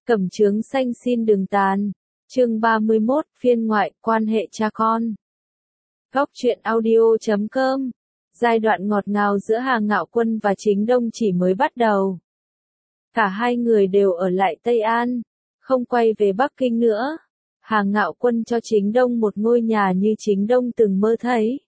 Cẩm chướng xanh xin đừng tàn. Chương 31, phiên ngoại, quan hệ cha con. Góc truyện audio.com. Giai đoạn ngọt ngào giữa Hà Ngạo Quân và Chính Đông chỉ mới bắt đầu. Cả hai người đều ở lại Tây An, không quay về Bắc Kinh nữa. Hà Ngạo Quân cho Chính Đông một ngôi nhà như Chính Đông từng mơ thấy.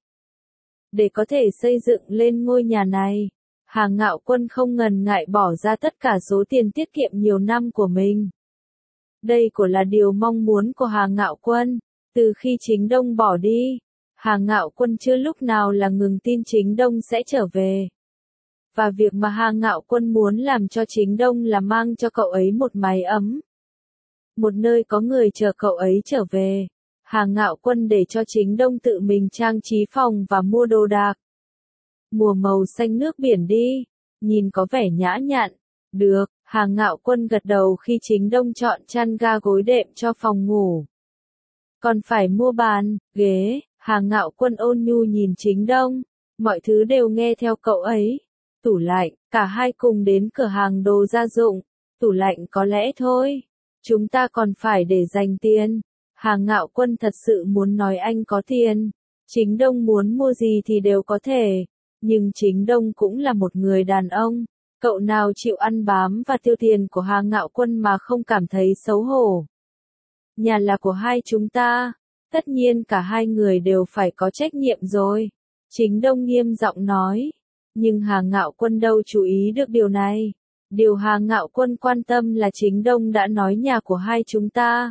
Để có thể xây dựng lên ngôi nhà này, Hà Ngạo Quân không ngần ngại bỏ ra tất cả số tiền tiết kiệm nhiều năm của mình. Đây cũng là điều mong muốn của Hà Ngạo Quân. Từ khi Chính Đông bỏ đi, Hà Ngạo Quân chưa lúc nào là ngừng tin Chính Đông sẽ trở về. Và việc mà Hà Ngạo Quân muốn làm cho Chính Đông là mang cho cậu ấy một mái ấm. Một nơi có người chờ cậu ấy trở về. Hà Ngạo Quân để cho Chính Đông tự mình trang trí phòng và mua đồ đạc. Mùa màu xanh nước biển đi, nhìn có vẻ nhã nhặn. Được, Hà Ngạo Quân gật đầu khi Chính Đông chọn chăn ga gối đệm cho phòng ngủ. Còn phải mua bàn, ghế, Hà Ngạo Quân ôn nhu nhìn Chính Đông, mọi thứ đều nghe theo cậu ấy. Tủ lạnh, cả hai cùng đến cửa hàng đồ gia dụng, tủ lạnh có lẽ thôi. Chúng ta còn phải để dành tiền. Hà Ngạo Quân thật sự muốn nói anh có tiền. Chính Đông muốn mua gì thì đều có thể. Nhưng Chính Đông cũng là một người đàn ông. Cậu nào chịu ăn bám và tiêu tiền của Hà Ngạo Quân mà không cảm thấy xấu hổ. Nhà là của hai chúng ta. Tất nhiên cả hai người đều phải có trách nhiệm rồi. Chính Đông nghiêm giọng nói. Nhưng Hà Ngạo Quân đâu chú ý được điều này. Điều Hà Ngạo Quân quan tâm là Chính Đông đã nói nhà của hai chúng ta.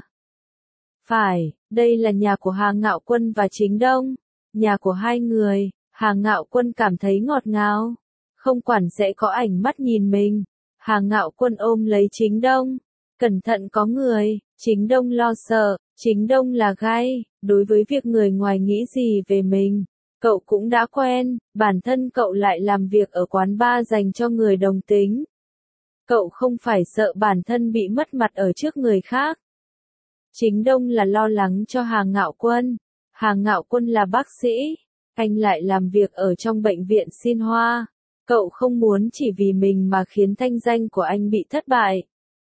Phải, đây là nhà của Hà Ngạo Quân và Chính Đông. Nhà của hai người. Hà Ngạo Quân cảm thấy ngọt ngào. Không quản sẽ có ảnh mắt nhìn mình. Hà Ngạo Quân ôm lấy Chính Đông. Cẩn thận có người. Chính Đông lo sợ. Chính Đông là gai. Đối với việc người ngoài nghĩ gì về mình, cậu cũng đã quen. Bản thân cậu lại làm việc ở quán bar dành cho người đồng tính. Cậu không phải sợ bản thân bị mất mặt ở trước người khác. Chính Đông là lo lắng cho Hà Ngạo Quân. Hà Ngạo Quân là bác sĩ. Anh lại làm việc ở trong bệnh viện Xin Hoa. Cậu không muốn chỉ vì mình mà khiến thanh danh của anh bị thất bại.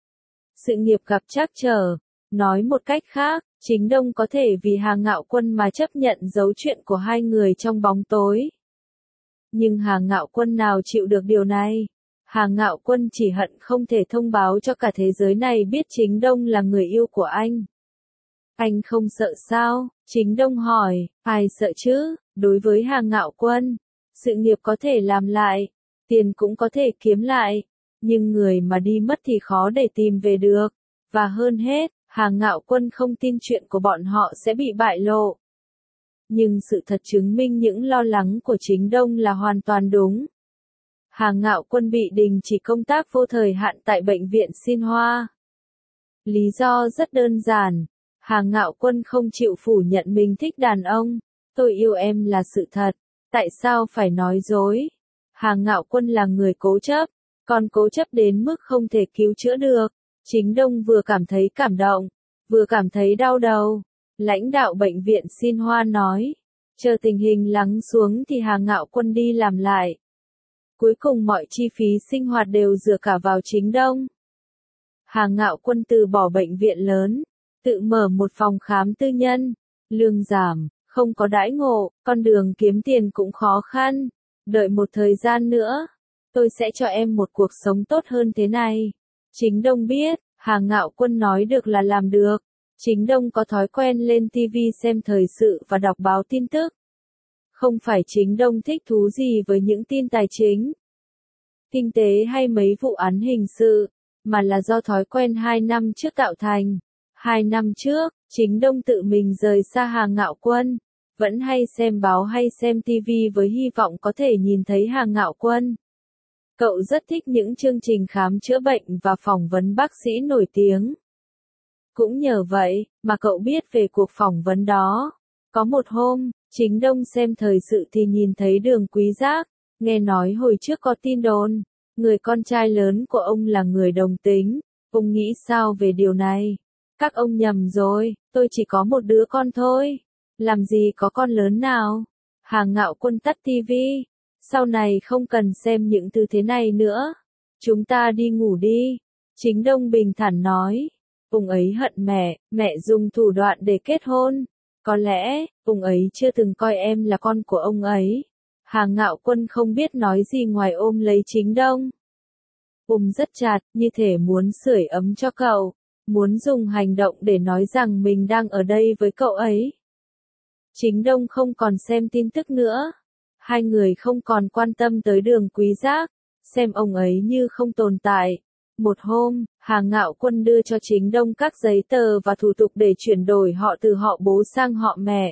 Sự nghiệp gặp trắc trở. Nói một cách khác, Chính Đông có thể vì Hà Ngạo Quân mà chấp nhận giấu chuyện của hai người trong bóng tối. Nhưng Hà Ngạo Quân nào chịu được điều này? Hà Ngạo Quân chỉ hận không thể thông báo cho cả thế giới này biết Chính Đông là người yêu của anh. Anh không sợ sao? Chính Đông hỏi. Ai sợ chứ? Đối với Hà Ngạo Quân, sự nghiệp có thể làm lại, tiền cũng có thể kiếm lại, nhưng người mà đi mất thì khó để tìm về được. Và hơn hết, Hà Ngạo Quân không tin chuyện của bọn họ sẽ bị bại lộ. Nhưng sự thật chứng minh những lo lắng của Chính Đông là hoàn toàn đúng. Hà Ngạo Quân bị đình chỉ công tác vô thời hạn tại bệnh viện Xin Hoa. Lý do rất đơn giản. Hà Ngạo Quân không chịu phủ nhận mình thích đàn ông. Tôi yêu em là sự thật. Tại sao phải nói dối? Hà Ngạo Quân là người cố chấp. Còn cố chấp đến mức không thể cứu chữa được. Chính Đông vừa cảm thấy cảm động, vừa cảm thấy đau đầu. Lãnh đạo bệnh viện Xin Hoa nói. Chờ tình hình lắng xuống thì Hà Ngạo Quân đi làm lại. Cuối cùng mọi chi phí sinh hoạt đều dựa cả vào Chính Đông. Hà Ngạo Quân từ bỏ bệnh viện lớn, tự mở một phòng khám tư nhân. Lương giảm, không có đãi ngộ, con đường kiếm tiền cũng khó khăn. Đợi một thời gian nữa, tôi sẽ cho em một cuộc sống tốt hơn thế này. Chính Đông biết, Hà Ngạo Quân nói được là làm được. Chính Đông có thói quen lên TV xem thời sự và đọc báo tin tức. Không phải Chính Đông thích thú gì với những tin tài chính, kinh tế hay mấy vụ án hình sự, mà là do thói quen 2 năm trước tạo thành. 2 năm trước, Chính Đông tự mình rời xa Hà Ngạo Quân, vẫn hay xem báo hay xem TV với hy vọng có thể nhìn thấy Hà Ngạo Quân. Cậu rất thích những chương trình khám chữa bệnh và phỏng vấn bác sĩ nổi tiếng. Cũng nhờ vậy, mà cậu biết về cuộc phỏng vấn đó. Có một hôm, Chính Đông xem thời sự thì nhìn thấy Đường Quý Giác, nghe nói hồi trước có tin đồn, người con trai lớn của ông là người đồng tính. Ông nghĩ sao về điều này? Các ông nhầm rồi, tôi chỉ có một đứa con thôi. Làm gì có con lớn nào? Hà Ngạo Quân tắt TV. Sau này không cần xem những thứ thế này nữa. Chúng ta đi ngủ đi. Chính Đông bình thản nói. Ông ấy hận mẹ dùng thủ đoạn để kết hôn. Có lẽ, ông ấy chưa từng coi em là con của ông ấy. Hà Ngạo Quân không biết nói gì ngoài ôm lấy Chính Đông. Ôm rất chặt, như thể muốn sưởi ấm cho cậu, muốn dùng hành động để nói rằng mình đang ở đây với cậu ấy. Chính Đông không còn xem tin tức nữa. Hai người không còn quan tâm tới Đường Quý Giác, xem ông ấy như không tồn tại. Một hôm, Hà Ngạo Quân đưa cho Chính Đông các giấy tờ và thủ tục để chuyển đổi họ từ họ bố sang họ mẹ.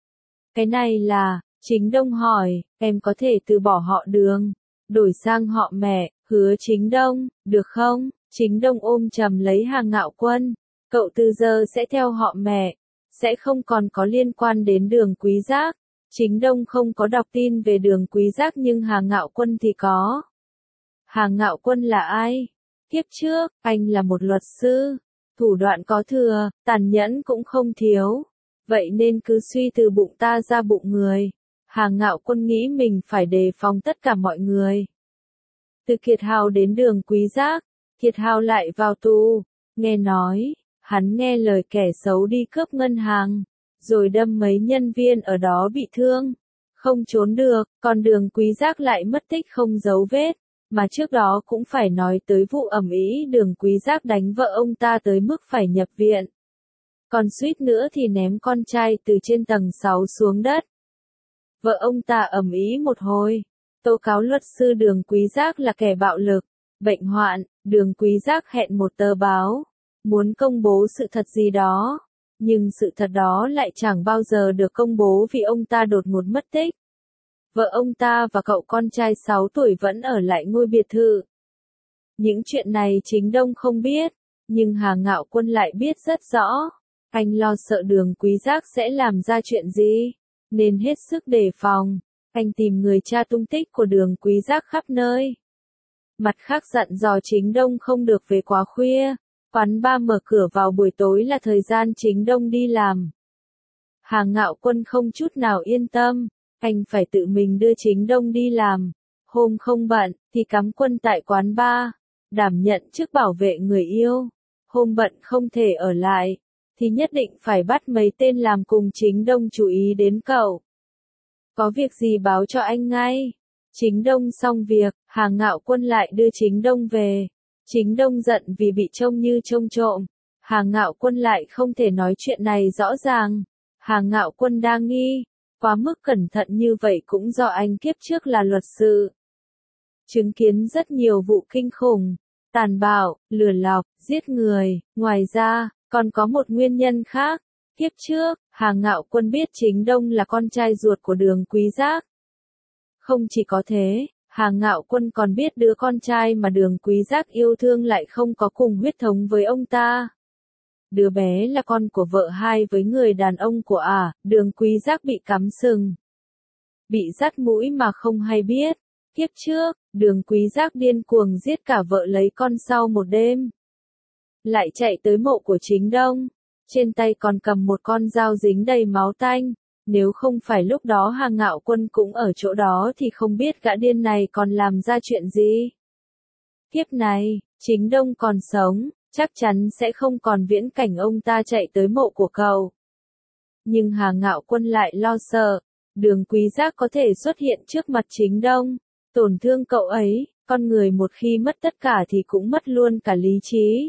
Cái này là, Chính Đông hỏi, em có thể từ bỏ họ Đường, đổi sang họ mẹ, hứa Chính Đông, được không? Chính Đông ôm chầm lấy Hà Ngạo Quân, cậu từ giờ sẽ theo họ mẹ, sẽ không còn có liên quan đến Đường Quý Giác. Chính Đông không có đọc tin về Đường Quý Giác nhưng Hà Ngạo Quân thì có. Hà Ngạo Quân là ai? Kiếp trước, anh là một luật sư, thủ đoạn có thừa, tàn nhẫn cũng không thiếu. Vậy nên cứ suy từ bụng ta ra bụng người. Hà Ngạo Quân nghĩ mình phải đề phòng tất cả mọi người. Từ Kiệt Hào đến Đường Quý Giác, Kiệt Hào lại vào tù. Nghe nói, hắn nghe lời kẻ xấu đi cướp ngân hàng, rồi đâm mấy nhân viên ở đó bị thương. Không trốn được, còn Đường Quý Giác lại mất tích không dấu vết. Mà trước đó cũng phải nói tới vụ ầm ĩ Đường Quý Giác đánh vợ ông ta tới mức phải nhập viện. Còn suýt nữa thì ném con trai từ trên tầng 6 xuống đất. Vợ ông ta ầm ĩ một hồi, tố cáo luật sư Đường Quý Giác là kẻ bạo lực, bệnh hoạn. Đường Quý Giác hẹn một tờ báo, muốn công bố sự thật gì đó. Nhưng sự thật đó lại chẳng bao giờ được công bố vì ông ta đột ngột mất tích. Vợ ông ta và cậu con trai 6 tuổi vẫn ở lại ngôi biệt thự. Những chuyện này Chính Đông không biết, nhưng Hà Ngạo Quân lại biết rất rõ. Anh lo sợ Đường Quý Giác sẽ làm ra chuyện gì, nên hết sức đề phòng. Anh tìm người tra tung tích của Đường Quý Giác khắp nơi. Mặt khác dặn dò Chính Đông không được về quá khuya. Quán bar mở cửa vào buổi tối là thời gian Chính Đông đi làm. Hà Ngạo Quân không chút nào yên tâm. Anh phải tự mình đưa Chính Đông đi làm. Hôm không bận, thì cắm quân tại quán bar, đảm nhận chức bảo vệ người yêu. Hôm bận không thể ở lại, thì nhất định phải bắt mấy tên làm cùng Chính Đông chú ý đến cậu. Có việc gì báo cho anh ngay. Chính Đông xong việc, Hà Ngạo Quân lại đưa Chính Đông về. Chính Đông giận vì bị trông như trông trộm. Hà Ngạo Quân lại không thể nói chuyện này rõ ràng. Hà Ngạo Quân đa nghi. Quá mức cẩn thận như vậy cũng do anh kiếp trước là luật sư. Chứng kiến rất nhiều vụ kinh khủng, tàn bạo, lừa lọc, giết người. Ngoài ra, còn có một nguyên nhân khác. Kiếp trước, Hà Ngạo Quân biết Chính Đông là con trai ruột của Đường Quý Giác. Không chỉ có thế, Hà Ngạo Quân còn biết đứa con trai mà Đường Quý Giác yêu thương lại không có cùng huyết thống với ông ta. Đứa bé là con của vợ hai với người đàn ông của Đường Quý Giác bị cắm sừng. Bị dắt mũi mà không hay biết. Kiếp trước, Đường Quý Giác điên cuồng giết cả vợ lấy con sau một đêm. Lại chạy tới mộ của Chính Đông. Trên tay còn cầm một con dao dính đầy máu tanh. Nếu không phải lúc đó Hà Ngạo Quân cũng ở chỗ đó thì không biết gã điên này còn làm ra chuyện gì. Kiếp này, Chính Đông còn sống, chắc chắn sẽ không còn viễn cảnh ông ta chạy tới mộ của cậu. Nhưng Hà Ngạo Quân lại lo sợ, Đường Quý Giác có thể xuất hiện trước mặt Chính Đông, tổn thương cậu ấy. Con người một khi mất tất cả thì cũng mất luôn cả lý trí.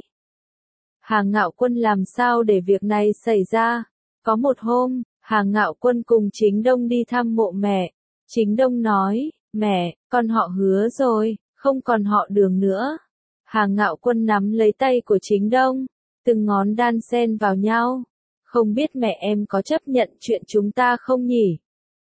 Hà Ngạo Quân làm sao để việc này xảy ra? Có một hôm, Hà Ngạo Quân cùng Chính Đông đi thăm mộ mẹ. Chính Đông nói, mẹ, con họ Hứa rồi, không còn họ Đường nữa. Hà Ngạo Quân nắm lấy tay của Chính Đông, từng ngón đan xen vào nhau. Không biết mẹ em có chấp nhận chuyện chúng ta không nhỉ?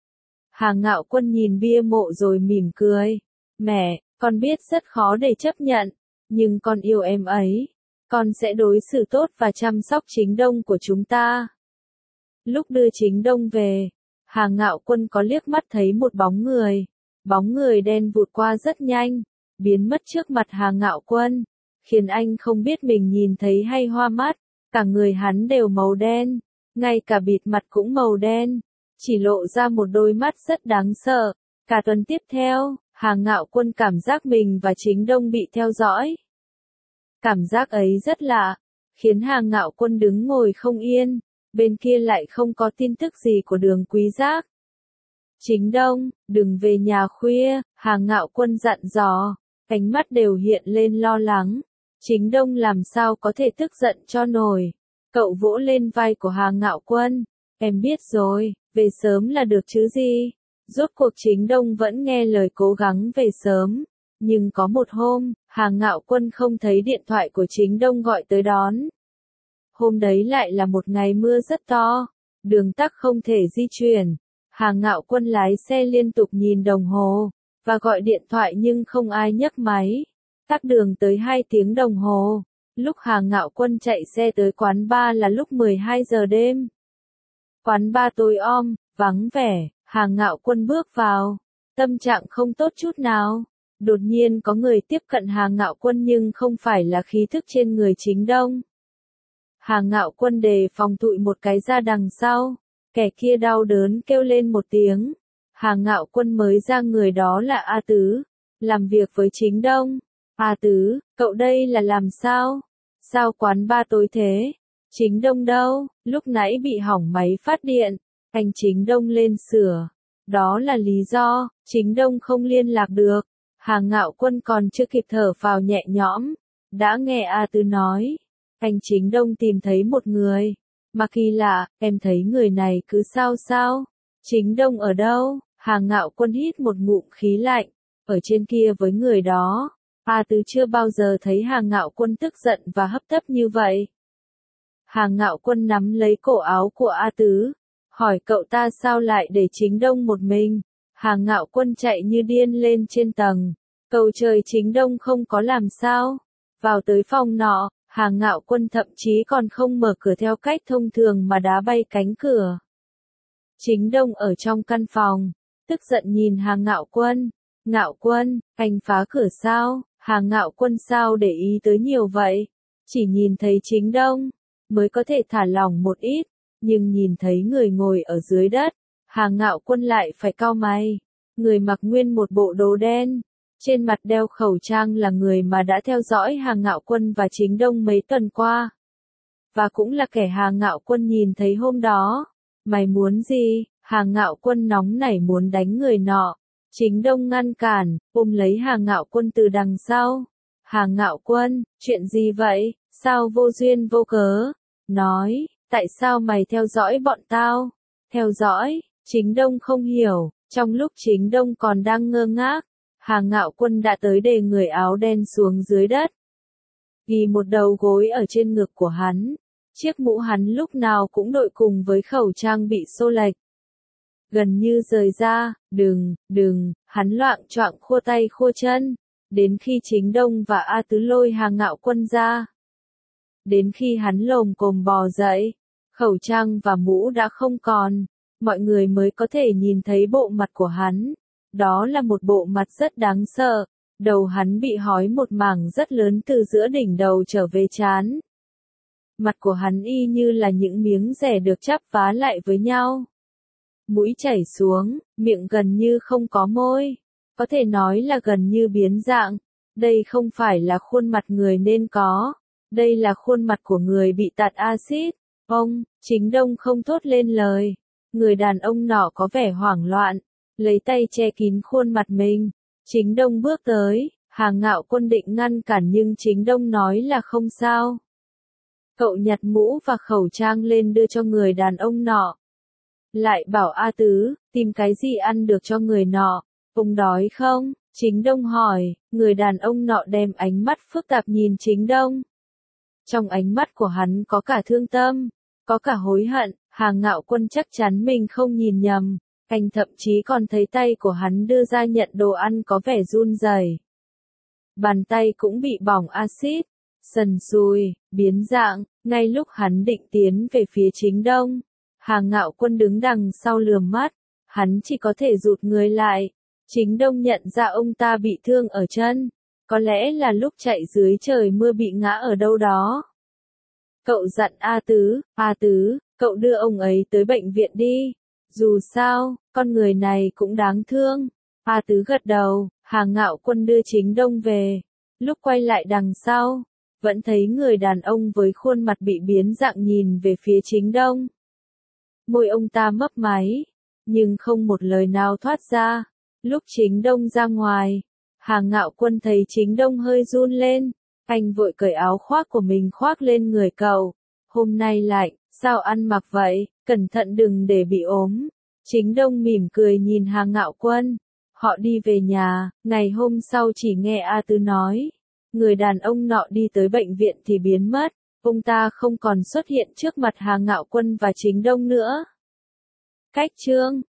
Hà Ngạo Quân nhìn bia mộ rồi mỉm cười. Mẹ, con biết rất khó để chấp nhận, nhưng con yêu em ấy. Con sẽ đối xử tốt và chăm sóc Chính Đông của chúng ta. Lúc đưa Chính Đông về, Hà Ngạo Quân có liếc mắt thấy một bóng người. Bóng người đen vụt qua rất nhanh, biến mất trước mặt Hà Ngạo Quân, khiến anh không biết mình nhìn thấy hay hoa mắt. Cả người hắn đều màu đen, ngay cả bịt mặt cũng màu đen, chỉ lộ ra một đôi mắt rất đáng sợ. Cả tuần tiếp theo, Hà Ngạo Quân cảm giác mình và Chính Đông bị theo dõi. Cảm giác ấy rất lạ, khiến Hà Ngạo Quân đứng ngồi không yên, bên kia lại không có tin tức gì của Đường Quý Giác. Chính Đông, đừng về nhà khuya, Hà Ngạo Quân dặn dò, ánh mắt đều hiện lên lo lắng. Chính Đông làm sao có thể tức giận cho nổi. Cậu vỗ lên vai của Hà Ngạo Quân, em biết rồi, về sớm là được chứ gì. Rốt cuộc Chính Đông vẫn nghe lời cố gắng về sớm. Nhưng có một hôm, Hà Ngạo Quân không thấy điện thoại của Chính Đông gọi tới đón. Hôm đấy lại là một ngày mưa rất to, đường tắc không thể di chuyển. Hà Ngạo Quân lái xe liên tục nhìn đồng hồ, và gọi điện thoại nhưng không ai nhấc máy. Tắc đường tới 2 tiếng đồng hồ. Lúc Hà Ngạo Quân chạy xe tới quán bar là lúc 12 giờ đêm. Quán bar tối om, vắng vẻ, Hà Ngạo Quân bước vào. Tâm trạng không tốt chút nào. Đột nhiên có người tiếp cận Hà Ngạo Quân nhưng không phải là khí thức trên người Chính Đông. Hà Ngạo Quân đề phòng tụi một cái ra đằng sau. Kẻ kia đau đớn kêu lên một tiếng. Hà Ngạo Quân mới ra người đó là A Tứ. Làm việc với Chính Đông. A Tứ, cậu đây là làm sao? Sao quán bar tối thế? Chính Đông đâu? Lúc nãy bị hỏng máy phát điện. Anh Chính Đông lên sửa. Đó là lý do, Chính Đông không liên lạc được. Hà Ngạo Quân còn chưa kịp thở phào nhẹ nhõm. Đã nghe A Tứ nói. Anh Chính Đông tìm thấy một người. Mà kỳ lạ, em thấy người này cứ sao sao? Chính Đông ở đâu? Hà Ngạo Quân hít một ngụm khí lạnh. Ở trên kia với người đó. A Tứ chưa bao giờ thấy Hà Ngạo Quân tức giận và hấp tấp như vậy. Hà Ngạo Quân nắm lấy cổ áo của A Tứ. Hỏi cậu ta sao lại để Chính Đông một mình. Hà Ngạo Quân chạy như điên lên trên tầng. Cầu trời Chính Đông không có làm sao. Vào tới phòng nọ, Hà Ngạo Quân thậm chí còn không mở cửa theo cách thông thường mà đá bay cánh cửa. Chính Đông ở trong căn phòng, tức giận nhìn Hà Ngạo Quân. Ngạo Quân, anh phá cửa sao? Hà Ngạo Quân sao để ý tới nhiều vậy? Chỉ nhìn thấy Chính Đông, mới có thể thả lỏng một ít, nhưng nhìn thấy người ngồi ở dưới đất, Hà Ngạo Quân lại phải cau mày. Người mặc nguyên một bộ đồ đen, trên mặt đeo khẩu trang là người mà đã theo dõi Hà Ngạo Quân và Chính Đông mấy tuần qua. Và cũng là kẻ Hà Ngạo Quân nhìn thấy hôm đó. Mày muốn gì? Hà Ngạo Quân nóng nảy muốn đánh người nọ. Chính Đông ngăn cản, ôm lấy Hà Ngạo Quân từ đằng sau. Hà Ngạo Quân, chuyện gì vậy? Sao vô duyên vô cớ? Nói, tại sao mày theo dõi bọn tao? Theo dõi, Chính Đông không hiểu. Trong lúc Chính Đông còn đang ngơ ngác, Hà Ngạo Quân đã tới đè người áo đen xuống dưới đất. Ghi một đầu gối ở trên ngực của hắn. Chiếc mũ hắn lúc nào cũng đội cùng với khẩu trang bị xô lệch. Gần như rời ra, đừng, hắn loạng choạng khua tay khua chân. Đến khi Chính Đông và A Tứ lôi Hà Ngạo Quân ra. Đến khi hắn lồm cồm bò dậy, khẩu trang và mũ đã không còn. Mọi người mới có thể nhìn thấy bộ mặt của hắn. Đó là một bộ mặt rất đáng sợ. Đầu hắn bị hói một mảng rất lớn từ giữa đỉnh đầu trở về trán. Mặt của hắn y như là những miếng rẻ được chắp vá lại với nhau. Mũi chảy xuống, miệng gần như không có môi. Có thể nói là gần như biến dạng. Đây không phải là khuôn mặt người nên có. Đây là khuôn mặt của người bị tạt axit. Ông, Chính Đông không thốt lên lời. Người đàn ông nọ có vẻ hoảng loạn. Lấy tay che kín khuôn mặt mình. Chính Đông bước tới. Hà Ngạo Quân định ngăn cản nhưng Chính Đông nói là không sao. Cậu nhặt mũ và khẩu trang lên đưa cho người đàn ông nọ. Lại bảo A Tứ, tìm cái gì ăn được cho người nọ. Ông đói không? Chính Đông hỏi. Người đàn ông nọ đem ánh mắt phức tạp nhìn Chính Đông. Trong ánh mắt của hắn có cả thương tâm, có cả hối hận. Hà Ngạo Quân chắc chắn mình không nhìn nhầm. Anh thậm chí còn thấy tay của hắn đưa ra nhận đồ ăn có vẻ run rẩy. Bàn tay cũng bị bỏng axit, sần sùi, biến dạng. Ngay lúc hắn định tiến về phía Chính Đông, Hà Ngạo Quân đứng đằng sau lườm mắt. Hắn chỉ có thể rụt người lại. Chính Đông nhận ra ông ta bị thương ở chân. Có lẽ là lúc chạy dưới trời mưa bị ngã ở đâu đó. Cậu dặn A Tứ, cậu đưa ông ấy tới bệnh viện đi. Dù sao, con người này cũng đáng thương. A Tứ gật đầu. Hà Ngạo Quân đưa Chính Đông về. Lúc quay lại đằng sau, vẫn thấy người đàn ông với khuôn mặt bị biến dạng nhìn về phía Chính Đông. Môi ông ta mấp máy, nhưng không một lời nào thoát ra. Lúc Chính Đông ra ngoài, Hà Ngạo Quân thấy Chính Đông hơi run lên, anh vội cởi áo khoác của mình khoác lên người cậu. Hôm nay lạnh, sao ăn mặc vậy, cẩn thận đừng để bị ốm. Chính Đông mỉm cười nhìn Hà Ngạo Quân. Họ đi về nhà, ngày hôm sau chỉ nghe A Tứ nói. Người đàn ông nọ đi tới bệnh viện thì biến mất, ông ta không còn xuất hiện trước mặt Hà Ngạo Quân và Chính Đông nữa. Cách chương